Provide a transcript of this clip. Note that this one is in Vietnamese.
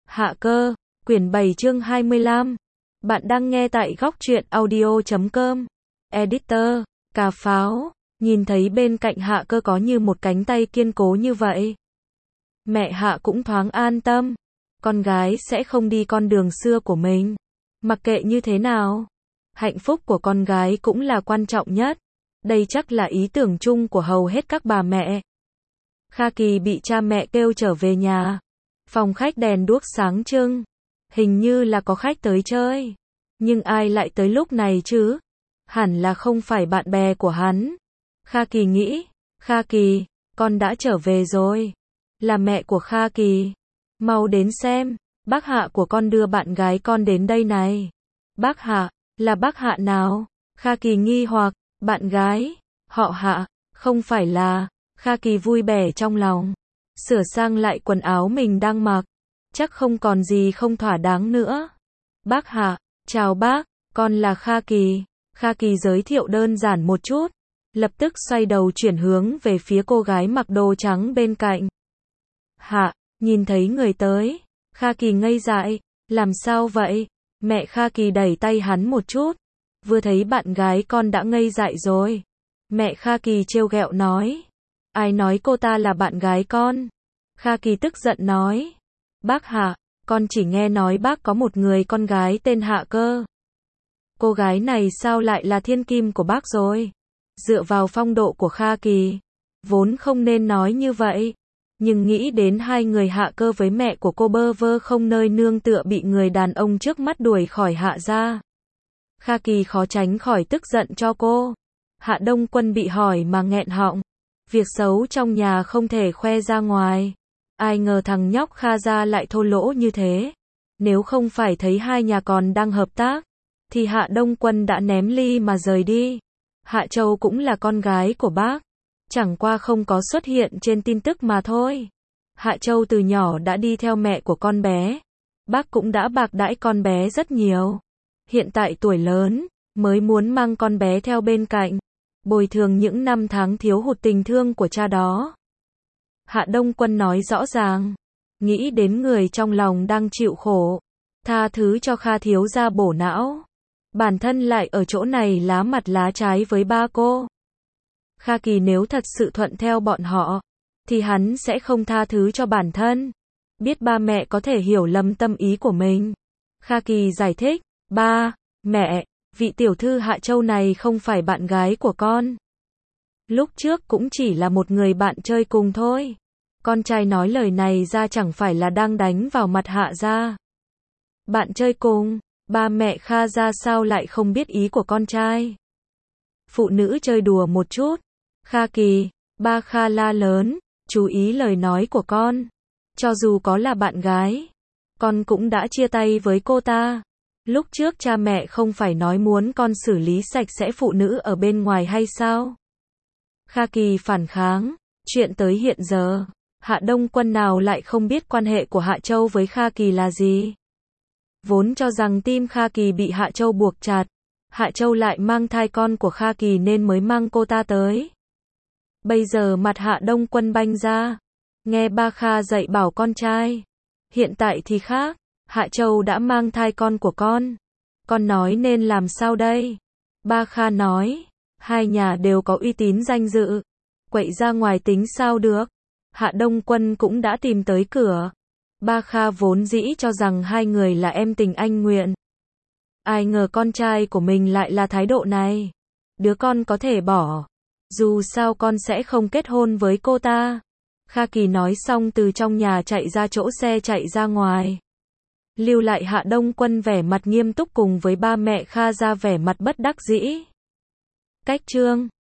Hạ cơ, quyển 7 chương 25. Bạn đang nghe tại góc truyện audio.com. Editor, Cà Pháo, nhìn thấy bên cạnh Hạ cơ có như một cánh tay kiên cố như vậy. Mẹ Hạ cũng thoáng an tâm. Con gái sẽ không đi con đường xưa của mình. Mặc kệ như thế nào, hạnh phúc của con gái cũng là quan trọng nhất. Đây chắc là ý tưởng chung của hầu hết các bà mẹ. Kha Kỳ bị cha mẹ kêu trở về nhà. Phòng khách đèn đuốc sáng trưng. Hình như là có khách tới chơi. Nhưng ai lại tới lúc này chứ? Hẳn là không phải bạn bè của hắn. Kha Kỳ nghĩ. Kha Kỳ, con đã trở về rồi. Là mẹ của Kha Kỳ. Mau đến xem. Bác Hạ của con đưa bạn gái con đến đây này. Bác Hạ, là bác Hạ nào? Kha Kỳ nghi hoặc. Bạn gái? Họ Hạ? Không phải là. Kha Kỳ vui vẻ trong lòng. Sửa sang lại quần áo mình đang mặc. Chắc không còn gì không thỏa đáng nữa. Bác Hạ, chào bác, con là Kha Kỳ. Kha Kỳ giới thiệu đơn giản một chút. Lập tức xoay đầu chuyển hướng về phía cô gái mặc đồ trắng bên cạnh. Hạ, nhìn thấy người tới. Kha Kỳ ngây dại. Làm sao vậy? Mẹ Kha Kỳ đẩy tay hắn một chút. Vừa thấy bạn gái con đã ngây dại rồi. Mẹ Kha Kỳ trêu ghẹo nói. Ai nói cô ta là bạn gái con? Kha Kỳ tức giận nói. Bác Hạ, con chỉ nghe nói bác có một người con gái tên Hạ cơ. Cô gái này sao lại là thiên kim của bác rồi? Dựa vào phong độ của Kha Kỳ, vốn không nên nói như vậy. Nhưng nghĩ đến hai người Hạ cơ với mẹ của cô bơ vơ không nơi nương tựa bị người đàn ông trước mắt đuổi khỏi Hạ gia. Kha Kỳ khó tránh khỏi tức giận cho cô. Hạ Đông Quân bị hỏi mà nghẹn họng. Việc xấu trong nhà không thể khoe ra ngoài. Ai ngờ thằng nhóc Kha gia lại thô lỗ như thế. Nếu không phải thấy hai nhà còn đang hợp tác, thì Hạ Đông Quân đã ném ly mà rời đi. Hạ Châu cũng là con gái của bác. Chẳng qua không có xuất hiện trên tin tức mà thôi. Hạ Châu từ nhỏ đã đi theo mẹ của con bé. Bác cũng đã bạc đãi con bé rất nhiều. Hiện tại tuổi lớn, mới muốn mang con bé theo bên cạnh. Bồi thường những năm tháng thiếu hụt tình thương của cha đó. Hạ Đông Quân nói rõ ràng. Nghĩ đến người trong lòng đang chịu khổ. Tha thứ cho Kha thiếu gia bổ não. Bản thân lại ở chỗ này lá mặt lá trái với ba cô. Kha Kỳ nếu thật sự thuận theo bọn họ, thì hắn sẽ không tha thứ cho bản thân. Biết ba mẹ có thể hiểu lầm tâm ý của mình. Kha Kỳ giải thích. Ba, mẹ, vị tiểu thư Hạ Châu này không phải bạn gái của con. Lúc trước cũng chỉ là một người bạn chơi cùng thôi. Con trai nói lời này ra chẳng phải là đang đánh vào mặt Hạ gia. Bạn chơi cùng, ba mẹ Kha gia sao lại không biết ý của con trai. Phụ nữ chơi đùa một chút. Kha Kỳ, ba Kha la lớn, chú ý lời nói của con. Cho dù có là bạn gái, con cũng đã chia tay với cô ta. Lúc trước cha mẹ không phải nói muốn con xử lý sạch sẽ phụ nữ ở bên ngoài hay sao? Kha Kỳ phản kháng. Chuyện tới hiện giờ, Hạ Đông Quân nào lại không biết quan hệ của Hạ Châu với Kha Kỳ là gì? Vốn cho rằng tim Kha Kỳ bị Hạ Châu buộc chặt. Hạ Châu lại mang thai con của Kha Kỳ nên mới mang cô ta tới. Bây giờ mặt Hạ Đông Quân banh ra. Nghe ba Kha dạy bảo con trai. Hiện tại thì khác. Hạ Châu đã mang thai con của con. Con nói nên làm sao đây? Ba Kha nói. Hai nhà đều có uy tín danh dự. Quậy ra ngoài tính sao được? Hạ Đông Quân cũng đã tìm tới cửa. Ba Kha vốn dĩ cho rằng hai người là em tình anh nguyện. Ai ngờ con trai của mình lại là thái độ này. Đứa con có thể bỏ. Dù sao con sẽ không kết hôn với cô ta. Kha Kỳ nói xong từ trong nhà chạy ra chỗ xe chạy ra ngoài. Lưu lại Hạ Đông Quân vẻ mặt nghiêm túc cùng với ba mẹ Kha ra vẻ mặt bất đắc dĩ. Cách chương